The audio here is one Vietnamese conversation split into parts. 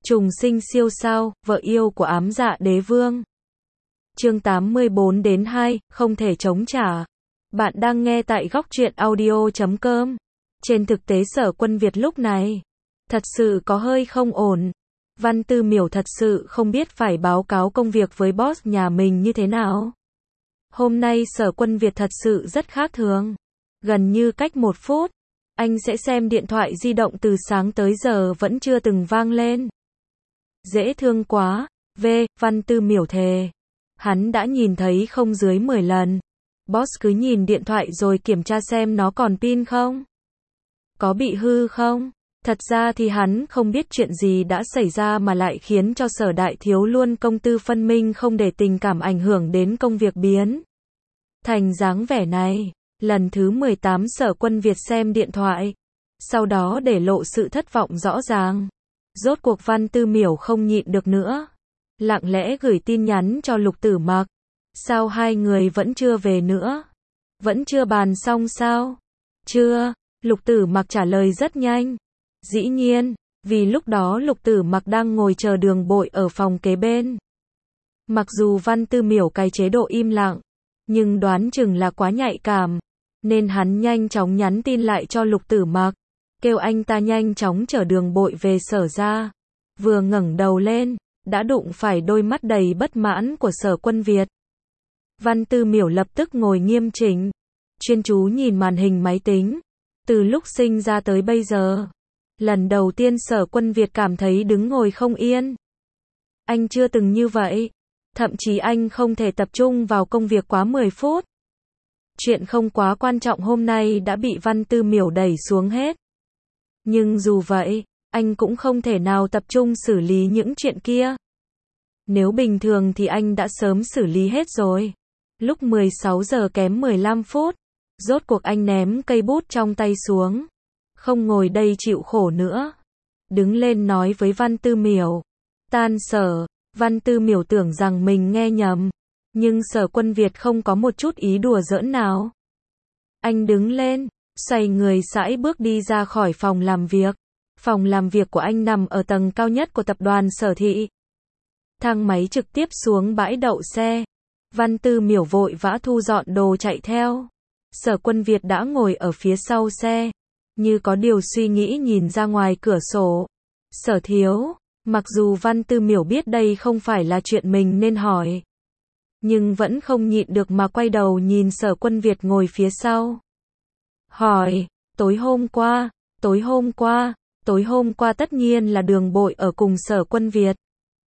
Trùng sinh siêu sao, vợ yêu của ám dạ đế vương. Chương 84-2, không thể chống trả. Bạn đang nghe tại góc truyện audio.com. Trên thực tế Sở Quân Việt lúc này thật sự có hơi không ổn. Văn Tư Miểu thật sự không biết phải báo cáo công việc với boss nhà mình như thế nào. Hôm nay Sở Quân Việt thật sự rất khác thường. Gần như cách 1 phút, anh sẽ xem điện thoại di động từ sáng tới giờ vẫn chưa từng vang lên. Dễ thương quá, Văn Tư Miểu thề. Hắn đã nhìn thấy không dưới 10 lần. Boss cứ nhìn điện thoại rồi kiểm tra xem nó còn pin không? Có bị hư không? Thật ra thì hắn không biết chuyện gì đã xảy ra mà lại khiến cho Sở Đại Thiếu luôn công tư phân minh không để tình cảm ảnh hưởng đến công việc biến thành dáng vẻ này. Lần thứ 18 Sở Quân Việt xem điện thoại, sau đó để lộ sự thất vọng rõ ràng. Rốt cuộc Văn Tư Miểu không nhịn được nữa, lặng lẽ gửi tin nhắn cho Lục Tử Mặc. Sao hai người vẫn chưa về nữa? Vẫn chưa bàn xong sao? Chưa, Lục Tử Mặc trả lời rất nhanh. Dĩ nhiên, vì lúc đó Lục Tử Mặc đang ngồi chờ Đường Bội ở phòng kế bên. Mặc dù Văn Tư Miểu cài chế độ im lặng, nhưng đoán chừng là quá nhạy cảm, nên hắn nhanh chóng nhắn tin lại cho Lục Tử Mặc, kêu anh ta nhanh chóng chở Đường Bội về Sở ra. Vừa ngẩng đầu lên, đã đụng phải đôi mắt đầy bất mãn của Sở Quân Việt. Văn Tư Miểu lập tức ngồi nghiêm chỉnh, chuyên chú nhìn màn hình máy tính. Từ lúc sinh ra tới bây giờ, lần đầu tiên Sở Quân Việt cảm thấy đứng ngồi không yên. Anh chưa từng như vậy, thậm chí anh không thể tập trung vào công việc quá 10 phút. Chuyện không quá quan trọng hôm nay đã bị Văn Tư Miểu đẩy xuống hết. Nhưng dù vậy, anh cũng không thể nào tập trung xử lý những chuyện kia. Nếu bình thường thì anh đã sớm xử lý hết rồi. Lúc 16 giờ kém 15 phút, rốt cuộc anh ném cây bút trong tay xuống. Không ngồi đây chịu khổ nữa. Đứng lên nói với Văn Tư Miểu. Tan sở. Văn Tư Miểu tưởng rằng mình nghe nhầm. Nhưng Sở Quân Việt không có một chút ý đùa giỡn nào. Anh đứng lên, xoay người sải bước đi ra khỏi phòng làm việc. Phòng làm việc của anh nằm ở tầng cao nhất của tập đoàn Sở Thị. Thang máy trực tiếp xuống bãi đậu xe. Văn Tư Miểu vội vã thu dọn đồ chạy theo. Sở Quân Việt đã ngồi ở phía sau xe, như có điều suy nghĩ nhìn ra ngoài cửa sổ. Sở thiếu, mặc dù Văn Tư Miểu biết đây không phải là chuyện mình nên hỏi, nhưng vẫn không nhịn được mà quay đầu nhìn Sở Quân Việt ngồi phía sau. Hỏi, tối hôm qua tất nhiên là Đường Bội ở cùng Sở Quân Việt.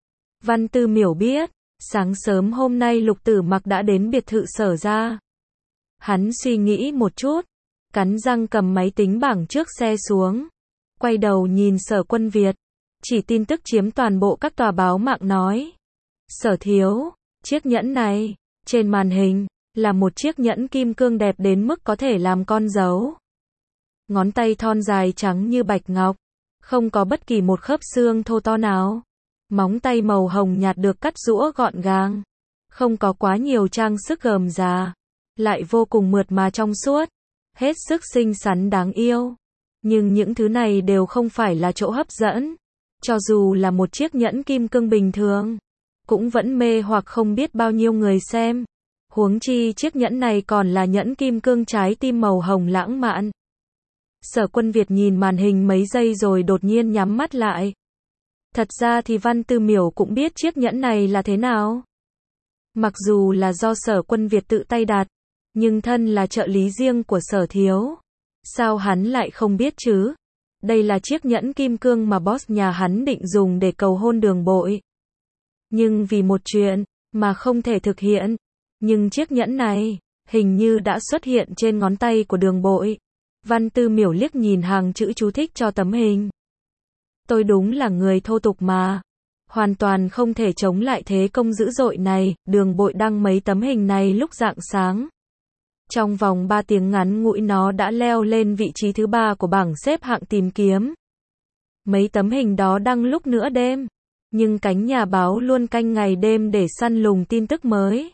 Văn Tư Miểu biết, sáng sớm hôm nay Lục Tử Mặc đã đến biệt thự Sở ra. Hắn suy nghĩ một chút, cắn răng cầm máy tính bảng trước xe xuống, quay đầu nhìn Sở Quân Việt, chỉ tin tức chiếm toàn bộ các tòa báo mạng nói. Sở thiếu, chiếc nhẫn này, trên màn hình, là một chiếc nhẫn kim cương đẹp đến mức có thể làm con dấu. Ngón tay thon dài trắng như bạch ngọc, không có bất kỳ một khớp xương thô to nào. Móng tay màu hồng nhạt được cắt rũa gọn gàng, không có quá nhiều trang sức gườm già, lại vô cùng mượt mà trong suốt, hết sức xinh xắn đáng yêu. Nhưng những thứ này đều không phải là chỗ hấp dẫn. Cho dù là một chiếc nhẫn kim cương bình thường, cũng vẫn mê hoặc không biết bao nhiêu người xem. Huống chi chiếc nhẫn này còn là nhẫn kim cương trái tim màu hồng lãng mạn. Sở Quân Việt nhìn màn hình mấy giây rồi đột nhiên nhắm mắt lại. Thật ra thì Văn Tư Miểu cũng biết chiếc nhẫn này là thế nào. Mặc dù là do Sở Quân Việt tự tay đặt, nhưng thân là trợ lý riêng của Sở thiếu, sao hắn lại không biết chứ? Đây là chiếc nhẫn kim cương mà boss nhà hắn định dùng để cầu hôn Đường Bội. Nhưng vì một chuyện mà không thể thực hiện. Nhưng chiếc nhẫn này hình như đã xuất hiện trên ngón tay của Đường Bội. Văn Tư Miểu liếc nhìn hàng chữ chú thích cho tấm hình. Tôi đúng là người thô tục mà, hoàn toàn không thể chống lại thế công dữ dội này. Đường Bội đăng mấy tấm hình này lúc rạng sáng. Trong vòng 3 tiếng ngắn ngủi nó đã leo lên vị trí thứ 3 của bảng xếp hạng tìm kiếm. Mấy tấm hình đó đăng lúc nửa đêm, nhưng cánh nhà báo luôn canh ngày đêm để săn lùng tin tức mới.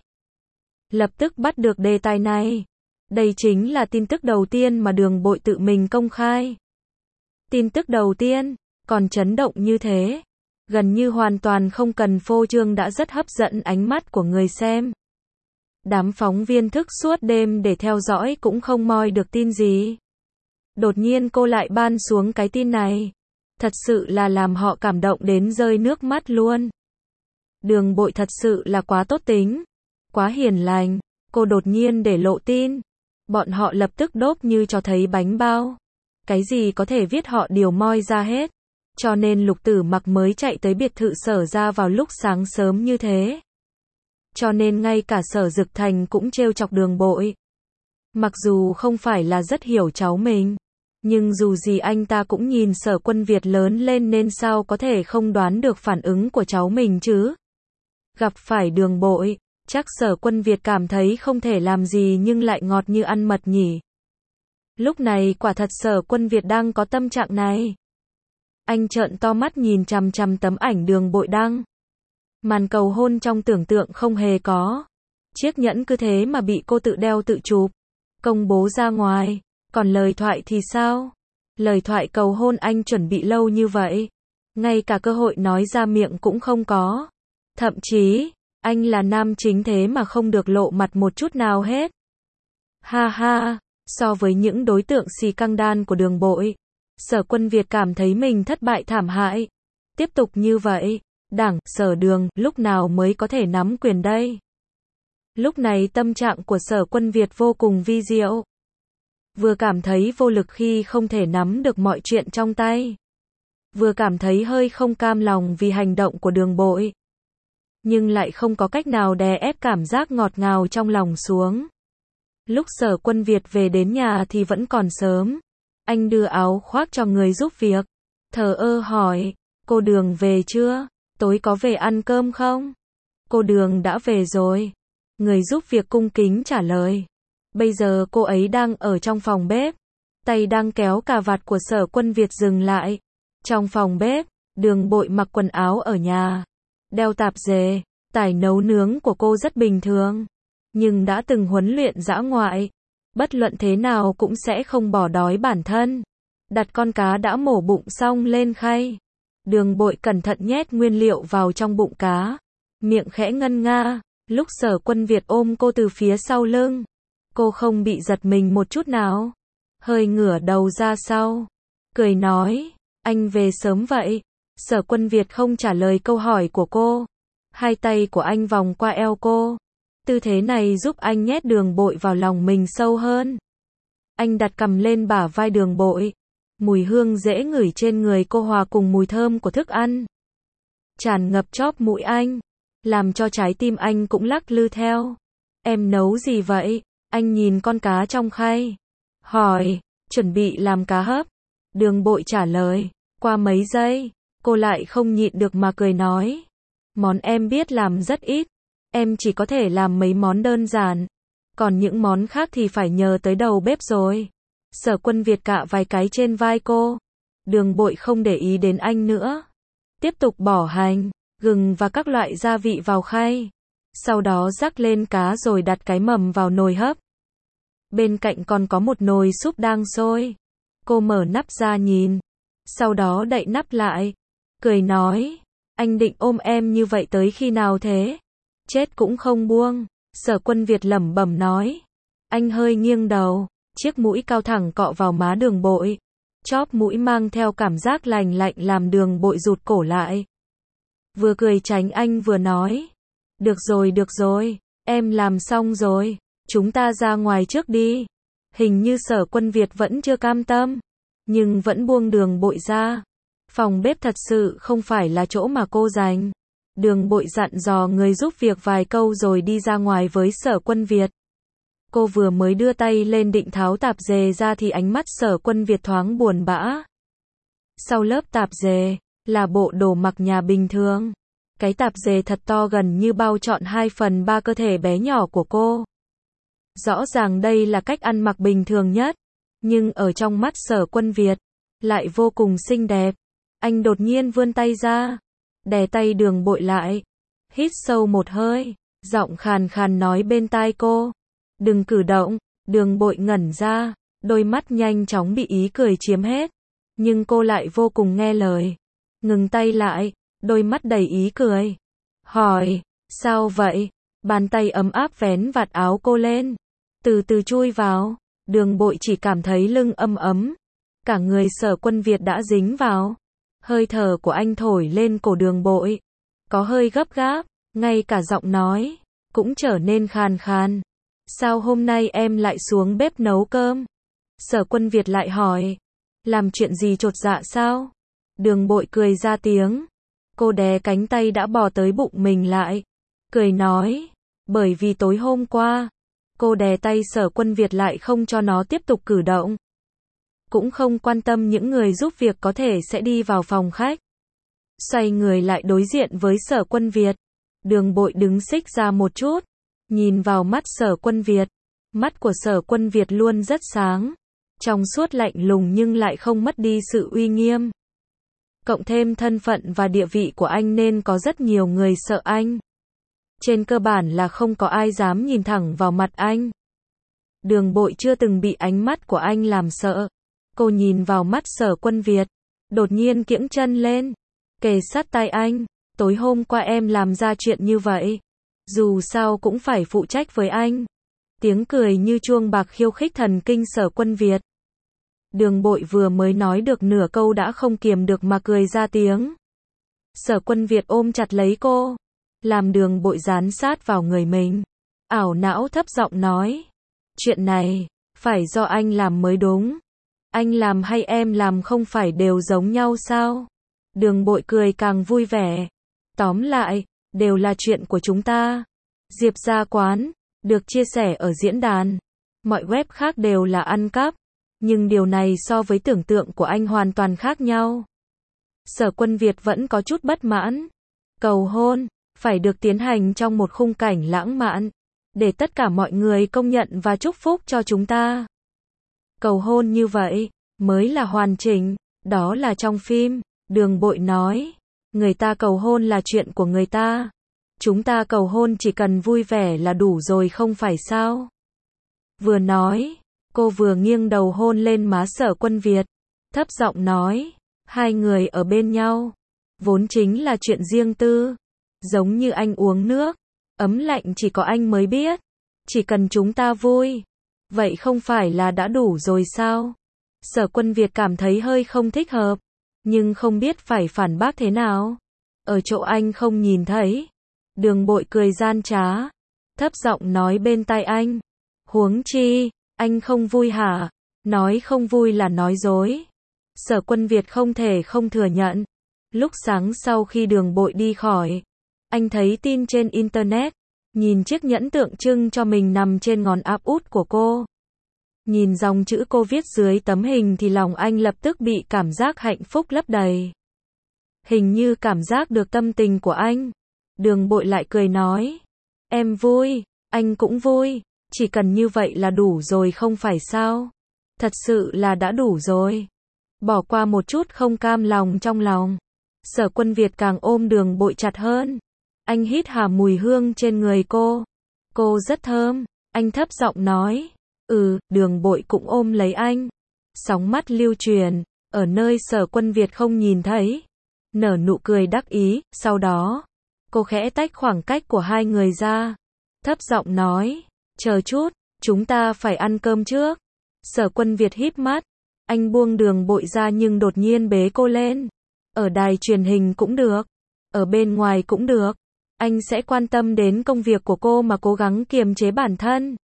Lập tức bắt được đề tài này. Đây chính là tin tức đầu tiên mà Đường Bội tự mình công khai. Tin tức đầu tiên, còn chấn động như thế. gần như hoàn toàn không cần phô trương đã rất hấp dẫn ánh mắt của người xem. Đám phóng viên thức suốt đêm để theo dõi cũng không moi được tin gì. Đột nhiên cô lại ban xuống cái tin này. Thật sự là làm họ cảm động đến rơi nước mắt luôn. Đường Bội thật sự là quá tốt tính, quá hiền lành. Cô đột nhiên để lộ tin. Bọn họ lập tức đốp như cho thấy bánh bao. Cái gì có thể viết họ đều moi ra hết. Cho nên Lục Tử Mặc mới chạy tới biệt thự Sở ra vào lúc sáng sớm như thế. Cho nên ngay cả Sở Dực Thành cũng trêu chọc Đường Bội. Mặc dù không phải là rất hiểu cháu mình, nhưng dù gì anh ta cũng nhìn Sở Quân Việt lớn lên nên sao có thể không đoán được phản ứng của cháu mình chứ. Gặp phải Đường Bội, chắc Sở Quân Việt cảm thấy không thể làm gì nhưng lại ngọt như ăn mật nhỉ. Lúc này quả thật Sở Quân Việt đang có tâm trạng này. Anh trợn to mắt nhìn chằm chằm tấm ảnh Đường Bội đăng. Màn cầu hôn trong tưởng tượng không hề có. Chiếc nhẫn cứ thế mà bị cô tự đeo tự chụp, công bố ra ngoài. Còn lời thoại thì sao? Lời thoại cầu hôn anh chuẩn bị lâu như vậy, ngay cả cơ hội nói ra miệng cũng không có. Thậm chí, anh là nam chính thế mà không được lộ mặt một chút nào hết. Ha ha, so với những đối tượng xì căng đan của Đường Bội, Sở Quân Việt cảm thấy mình thất bại thảm hại. Tiếp tục như vậy, Đảng, Sở Đường, lúc nào mới có thể nắm quyền đây? Lúc này tâm trạng của Sở Quân Việt vô cùng vi diệu. Vừa cảm thấy vô lực khi không thể nắm được mọi chuyện trong tay. Vừa cảm thấy hơi không cam lòng vì hành động của Đường Bội. Nhưng lại không có cách nào đè ép cảm giác ngọt ngào trong lòng xuống. Lúc Sở Quân Việt về đến nhà thì vẫn còn sớm. Anh đưa áo khoác cho người giúp việc. Thờ ơ hỏi, cô Đường về chưa? Tối có về ăn cơm không? Cô Đường đã về rồi. Người giúp việc cung kính trả lời. Bây giờ cô ấy đang ở trong phòng bếp. Tay đang kéo cà vạt của Sở Quân Việt dừng lại. Trong phòng bếp, Đường Bội mặc quần áo ở nhà. Đeo tạp dề, tài nấu nướng của cô rất bình thường. Nhưng đã từng huấn luyện dã ngoại. Bất luận thế nào cũng sẽ không bỏ đói bản thân. Đặt con cá đã mổ bụng xong lên khay. Đường Bội cẩn thận nhét nguyên liệu vào trong bụng cá. Miệng khẽ ngân nga. Lúc Sở Quân Việt ôm cô từ phía sau lưng, cô không bị giật mình một chút nào. Hơi ngửa đầu ra sau. Cười nói, anh về sớm vậy. Sở Quân Việt không trả lời câu hỏi của cô. Hai tay của anh vòng qua eo cô. Tư thế này giúp anh nhét Đường Bội vào lòng mình sâu hơn. Anh đặt cằm lên bả vai Đường Bội. Mùi hương dễ ngửi trên người cô hòa cùng mùi thơm của thức ăn tràn ngập chóp mũi anh, làm cho trái tim anh cũng lắc lư theo. Em nấu gì vậy? Anh nhìn con cá trong khay. Hỏi, chuẩn bị làm cá hấp. Đường Bội trả lời. Qua mấy giây, cô lại không nhịn được mà cười nói. Món em biết làm rất ít. Em chỉ có thể làm mấy món đơn giản. Còn những món khác thì phải nhờ tới đầu bếp rồi. Sở Quân Việt cạ vài cái trên vai cô. Đường Bội không để ý đến anh nữa. Tiếp tục bỏ hành, gừng và các loại gia vị vào khay. Sau đó rắc lên cá rồi đặt cái mầm vào nồi hấp. Bên cạnh còn có một nồi súp đang sôi. Cô mở nắp ra nhìn. Sau đó đậy nắp lại. Cười nói, anh định ôm em như vậy tới khi nào thế? Chết cũng không buông. Sở Quân Việt lẩm bẩm nói. Anh hơi nghiêng đầu. Chiếc mũi cao thẳng cọ vào má Đường Bội. Chóp mũi mang theo cảm giác lành lạnh làm Đường Bội rụt cổ lại. Vừa cười tránh anh vừa nói. Được rồi, em làm xong rồi. Chúng ta ra ngoài trước đi. Hình như Sở Quân Việt vẫn chưa cam tâm. Nhưng vẫn buông Đường Bội ra. Phòng bếp thật sự không phải là chỗ mà cô dành. Đường Bội dặn dò người giúp việc vài câu rồi đi ra ngoài với Sở Quân Việt. Cô vừa mới đưa tay lên định tháo tạp dề ra thì ánh mắt Sở Quân Việt thoáng buồn bã. Sau lớp tạp dề, là bộ đồ mặc nhà bình thường. Cái tạp dề thật to gần như bao trọn 2/3 cơ thể bé nhỏ của cô. Rõ ràng đây là cách ăn mặc bình thường nhất. Nhưng ở trong mắt Sở Quân Việt, lại vô cùng xinh đẹp. Anh đột nhiên vươn tay ra, đè tay Đường Bội lại. Hít sâu một hơi, giọng khàn khàn nói bên tai cô. Đừng cử động. Đường Bội ngẩn ra, đôi mắt nhanh chóng bị ý cười chiếm hết. Nhưng cô lại vô cùng nghe lời. Ngừng tay lại, đôi mắt đầy ý cười. Hỏi, sao vậy? Bàn tay ấm áp vén vạt áo cô lên, từ từ chui vào. Đường Bội chỉ cảm thấy lưng ấm ấm, cả người Sở Quân Việt đã dính vào. Hơi thở của anh thổi lên cổ Đường Bội, có hơi gấp gáp, ngay cả giọng nói cũng trở nên khàn khàn. Sao hôm nay em lại xuống bếp nấu cơm? Sở Quân Việt lại hỏi. Làm chuyện gì chột dạ sao? Đường Bội cười ra tiếng. Cô đè cánh tay đã bò tới bụng mình lại, cười nói, bởi vì tối hôm qua, cô đè tay Sở Quân Việt lại không cho nó tiếp tục cử động. Cũng không quan tâm những người giúp việc có thể sẽ đi vào phòng khách. Xoay người lại đối diện với Sở Quân Việt. Đường Bội đứng xích ra một chút, nhìn vào mắt Sở Quân Việt. Mắt của Sở Quân Việt luôn rất sáng, trong suốt lạnh lùng nhưng lại không mất đi sự uy nghiêm. Cộng thêm thân phận và địa vị của anh nên có rất nhiều người sợ anh. Trên cơ bản là không có ai dám nhìn thẳng vào mặt anh. Đường Bội chưa từng bị ánh mắt của anh làm sợ. Cô nhìn vào mắt Sở Quân Việt, đột nhiên kiễng chân lên, kề sát tai anh. Tối hôm qua em làm ra chuyện như vậy, dù sao cũng phải phụ trách với anh. Tiếng cười như chuông bạc khiêu khích thần kinh Sở Quân Việt. Đường Bội vừa mới nói được nửa câu đã không kiềm được mà cười ra tiếng. Sở Quân Việt ôm chặt lấy cô, làm Đường Bội dán sát vào người mình. Ảo não thấp giọng nói, chuyện này phải do anh làm mới đúng. Anh làm hay em làm không phải đều giống nhau sao? Đường Bội cười càng vui vẻ. Tóm lại, đều là chuyện của chúng ta. Diệp Gia Quán được chia sẻ ở diễn đàn. Mọi web khác đều là ăn cắp, nhưng điều này so với tưởng tượng của anh hoàn toàn khác nhau. Sở Quân Việt vẫn có chút bất mãn. Cầu hôn phải được tiến hành trong một khung cảnh lãng mạn, để tất cả mọi người công nhận và chúc phúc cho chúng ta. Cầu hôn như vậy mới là hoàn chỉnh, đó là trong phim. Đường Bội nói, người ta cầu hôn là chuyện của người ta. Chúng ta cầu hôn chỉ cần vui vẻ là đủ rồi không phải sao? Vừa nói, cô vừa nghiêng đầu hôn lên má Sở Quân Việt, thấp giọng nói, hai người ở bên nhau, vốn chính là chuyện riêng tư. Giống như anh uống nước, ấm lạnh chỉ có anh mới biết. Chỉ cần chúng ta vui, vậy không phải là đã đủ rồi sao? Sở Quân Việt cảm thấy hơi không thích hợp, nhưng không biết phải phản bác thế nào. Ở chỗ anh không nhìn thấy. Đường Bội cười gian trá, thấp giọng nói bên tai anh. Huống chi, anh không vui hả? Nói không vui là nói dối. Sở Quân Việt không thể không thừa nhận. Lúc sáng sau khi Đường Bội đi khỏi, anh thấy tin trên internet, nhìn chiếc nhẫn tượng trưng cho mình nằm trên ngón áp út của cô. Nhìn dòng chữ cô viết dưới tấm hình thì lòng anh lập tức bị cảm giác hạnh phúc lấp đầy. Hình như cảm giác được tâm tình của anh. Đường Bội lại cười nói, em vui, anh cũng vui, chỉ cần như vậy là đủ rồi không phải sao? Thật sự là đã đủ rồi. Bỏ qua một chút không cam lòng trong lòng, Sở Quân Việt càng ôm Đường Bội chặt hơn. Anh hít hà mùi hương trên người cô. Cô rất thơm, anh thấp giọng nói. Đường Bội cũng ôm lấy anh. Sóng mắt lưu truyền, ở nơi Sở Quân Việt không nhìn thấy. Nở nụ cười đắc ý, sau đó, cô khẽ tách khoảng cách của hai người ra. Thấp giọng nói, chờ chút, chúng ta phải ăn cơm trước. Sở Quân Việt híp mắt, anh buông Đường Bội ra nhưng đột nhiên bế cô lên. Ở đài truyền hình cũng được, ở bên ngoài cũng được. Anh sẽ quan tâm đến công việc của cô mà cố gắng kiềm chế bản thân.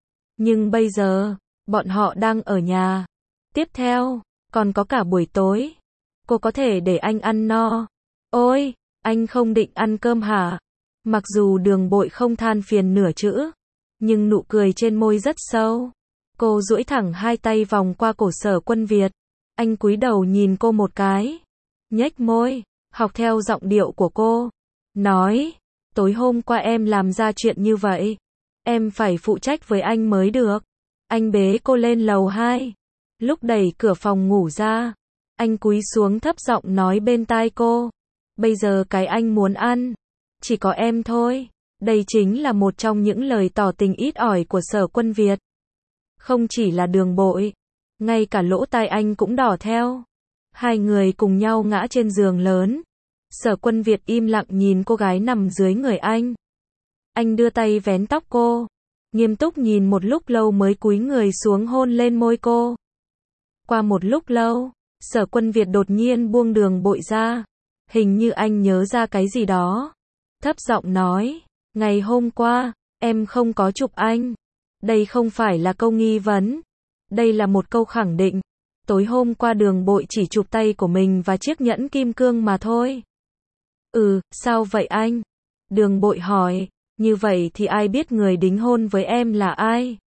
Nhưng bây giờ, bọn họ đang ở nhà. Tiếp theo, còn có cả buổi tối. Cô có thể để anh ăn no. Ôi, anh không định ăn cơm hả? Mặc dù Đường Bội không than phiền nửa chữ, nhưng nụ cười trên môi rất sâu. Cô duỗi thẳng hai tay vòng qua cổ Sở Quân Việt. Anh cúi đầu nhìn cô một cái, nhếch môi, học theo giọng điệu của cô. Nói, tối hôm qua em làm ra chuyện như vậy. Em phải phụ trách với anh mới được. Anh bế cô lên lầu 2. Lúc đẩy cửa phòng ngủ ra, anh cúi xuống thấp giọng nói bên tai cô. Bây giờ cái anh muốn ăn, chỉ có em thôi. Đây chính là một trong những lời tỏ tình ít ỏi của Sở Quân Việt. Không chỉ là Đường Bội, ngay cả lỗ tai anh cũng đỏ theo. Hai người cùng nhau ngã trên giường lớn. Sở Quân Việt im lặng nhìn cô gái nằm dưới người anh. Anh đưa tay vén tóc cô, nghiêm túc nhìn một lúc lâu mới cúi người xuống hôn lên môi cô. Qua một lúc lâu, Sở Quân Việt đột nhiên buông Đường Bội ra. Hình như anh nhớ ra cái gì đó. Thấp giọng nói, ngày hôm qua, em không có chụp anh. Đây không phải là câu nghi vấn. Đây là một câu khẳng định. Tối hôm qua Đường Bội chỉ chụp tay của mình và chiếc nhẫn kim cương mà thôi. Sao vậy anh? Đường Bội hỏi, như vậy thì ai biết người đính hôn với em là ai?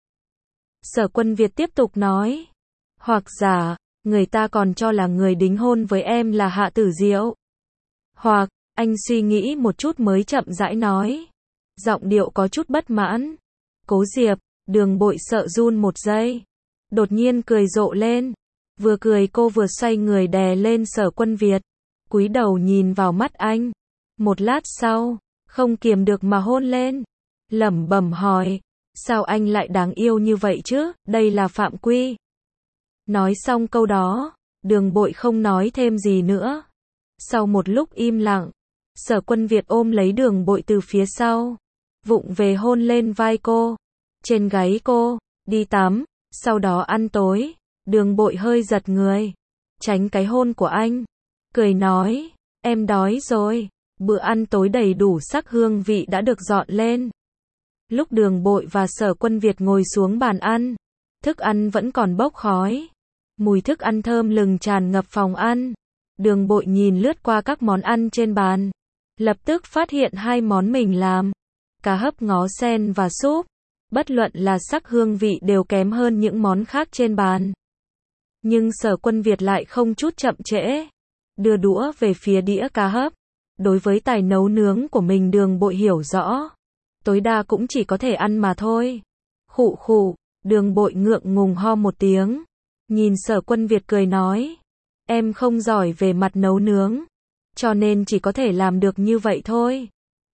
Sở Quân Việt tiếp tục nói, hoặc giả, người ta còn cho là người đính hôn với em là Hạ Tử Diệu. Hoặc, anh suy nghĩ một chút mới chậm rãi nói. Giọng điệu có chút bất mãn. Cố Diệp, Đường Bội sợ run một giây. Đột nhiên cười rộ lên. Vừa cười cô vừa xoay người đè lên Sở Quân Việt. Cúi đầu nhìn vào mắt anh. Một lát sau, không kiềm được mà hôn lên. Lẩm bẩm hỏi, sao anh lại đáng yêu như vậy chứ, đây là phạm quy. Nói xong câu đó, Đường Bội không nói thêm gì nữa. Sau một lúc im lặng, Sở Quân Việt ôm lấy Đường Bội từ phía sau, vụng về hôn lên vai cô, trên gáy cô, đi tắm, sau đó ăn tối. Đường Bội hơi giật người, tránh cái hôn của anh, cười nói, em đói rồi. Bữa ăn tối đầy đủ sắc hương vị đã được dọn lên. Lúc Đường Bội và Sở Quân Việt ngồi xuống bàn ăn, thức ăn vẫn còn bốc khói. Mùi thức ăn thơm lừng tràn ngập phòng ăn. Đường Bội nhìn lướt qua các món ăn trên bàn, lập tức phát hiện hai món mình làm, cá hấp ngó sen và súp, bất luận là sắc hương vị đều kém hơn những món khác trên bàn. Nhưng Sở Quân Việt lại không chút chậm trễ, đưa đũa về phía đĩa cá hấp. Đối với tài nấu nướng của mình Đường Bội hiểu rõ, tối đa cũng chỉ có thể ăn mà thôi. Khụ khụ, Đường Bội ngượng ngùng ho một tiếng, nhìn Sở Quân Việt cười nói, em không giỏi về mặt nấu nướng, cho nên chỉ có thể làm được như vậy thôi.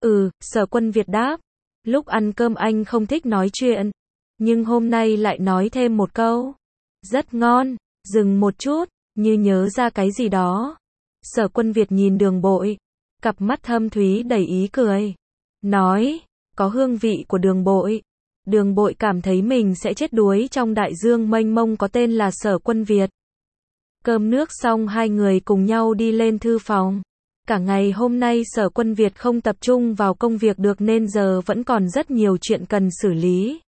Sở Quân Việt đáp, lúc ăn cơm anh không thích nói chuyện, nhưng hôm nay lại nói thêm một câu, rất ngon. Dừng một chút, như nhớ ra cái gì đó. Sở Quân Việt nhìn Đường Bội, cặp mắt thâm thúy đầy ý cười, nói, có hương vị của Đường Bội. Đường Bội cảm thấy mình sẽ chết đuối trong đại dương mênh mông có tên là Sở Quân Việt. Cơm nước xong hai người cùng nhau đi lên thư phòng. Cả ngày hôm nay Sở Quân Việt không tập trung vào công việc được nên giờ vẫn còn rất nhiều chuyện cần xử lý.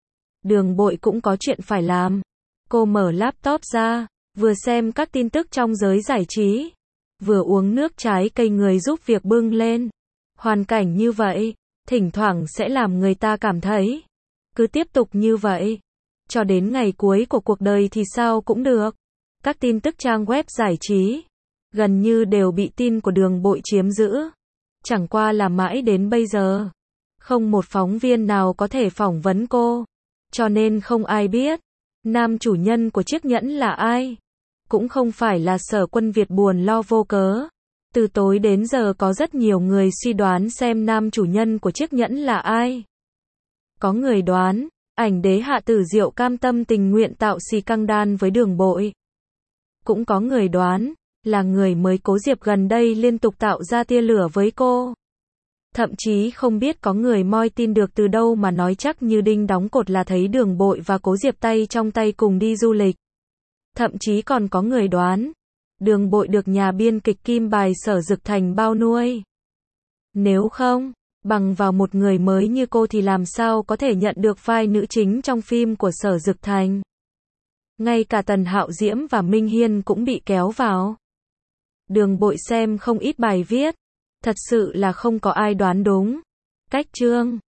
Đường Bội cũng có chuyện phải làm. Cô mở laptop ra, vừa xem các tin tức trong giới giải trí, vừa uống nước trái cây người giúp việc bưng lên. Hoàn cảnh như vậy, thỉnh thoảng sẽ làm người ta cảm thấy, cứ tiếp tục như vậy, cho đến ngày cuối của cuộc đời thì sao cũng được. Các tin tức trang web giải trí, gần như đều bị tin của Đường Bội chiếm giữ. Chẳng qua là mãi đến bây giờ, không một phóng viên nào có thể phỏng vấn cô, cho nên không ai biết nam chủ nhân của chiếc nhẫn là ai. Cũng không phải là Sở Quân Việt buồn lo vô cớ. Từ tối đến giờ có rất nhiều người suy đoán xem nam chủ nhân của chiếc nhẫn là ai. Có người đoán, ảnh đế Hạ Tử Diệu cam tâm tình nguyện tạo xì căng đan với Đường Bội. Cũng có người đoán, là người mới Cố Diệp gần đây liên tục tạo ra tia lửa với cô. Thậm chí không biết có người moi tin được từ đâu mà nói chắc như đinh đóng cột là thấy Đường Bội và Cố Diệp tay trong tay cùng đi du lịch. Thậm chí còn có người đoán, Đường Bội được nhà biên kịch Kim Bài Sở Dực Thành bao nuôi. Nếu không, bằng vào một người mới như cô thì làm sao có thể nhận được vai nữ chính trong phim của Sở Dực Thành. Ngay cả Tần Hạo Diễm và Minh Hiên cũng bị kéo vào. Đường Bội xem không ít bài viết, thật sự là không có ai đoán đúng. Cách chương